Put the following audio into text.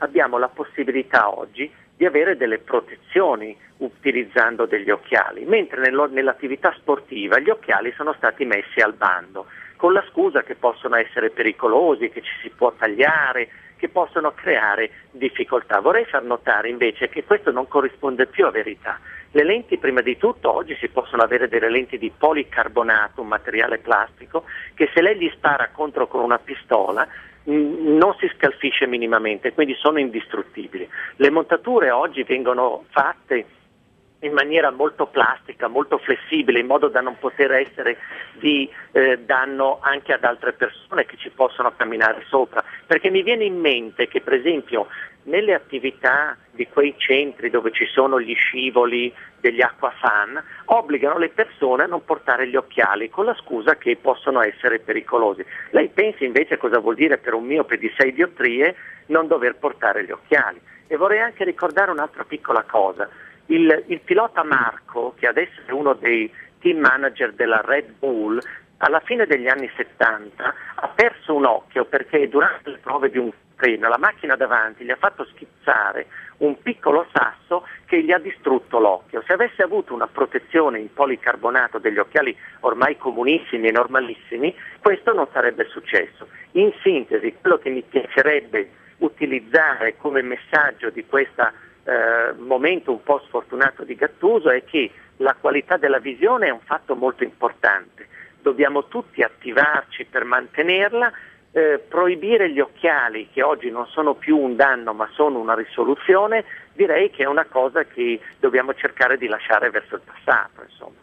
abbiamo la possibilità oggi di avere delle protezioni utilizzando degli occhiali, mentre nell'attività sportiva gli occhiali sono stati messi al bando, con la scusa che possono essere pericolosi, che ci si può tagliare, che possono creare difficoltà. Vorrei far notare invece che questo non corrisponde più a verità. Le lenti, prima di tutto, oggi si possono avere delle lenti di policarbonato, un materiale plastico, che se lei gli spara contro con una pistola non si scalfisce minimamente, quindi sono indistruttibili. Le montature oggi vengono fatte in maniera molto plastica, molto flessibile, in modo da non poter essere di danno anche ad altre persone che ci possono camminare sopra, perché mi viene in mente che per esempio nelle attività di quei centri dove ci sono gli scivoli degli acquafan obbligano le persone a non portare gli occhiali con la scusa che possono essere pericolosi. Lei pensi invece cosa vuol dire per un miope di 6 diottrie non dover portare gli occhiali? E vorrei anche ricordare un'altra piccola cosa. Il pilota Marco, che adesso è uno dei team manager della Red Bull, alla fine degli anni 70 ha perso un occhio perché durante le prove di un treno la macchina davanti gli ha fatto schizzare un piccolo sasso che gli ha distrutto l'occhio. Se avesse avuto una protezione in policarbonato degli occhiali ormai comunissimi e normalissimi, questo non sarebbe successo. In sintesi, quello che mi piacerebbe utilizzare come messaggio di questo momento un po' sfortunato di Gattuso è che la qualità della visione è un fatto molto importante, dobbiamo tutti attivarci per mantenerla, proibire gli occhiali che oggi non sono più un danno ma sono una risoluzione, direi che è una cosa che dobbiamo cercare di lasciare verso il passato, insomma.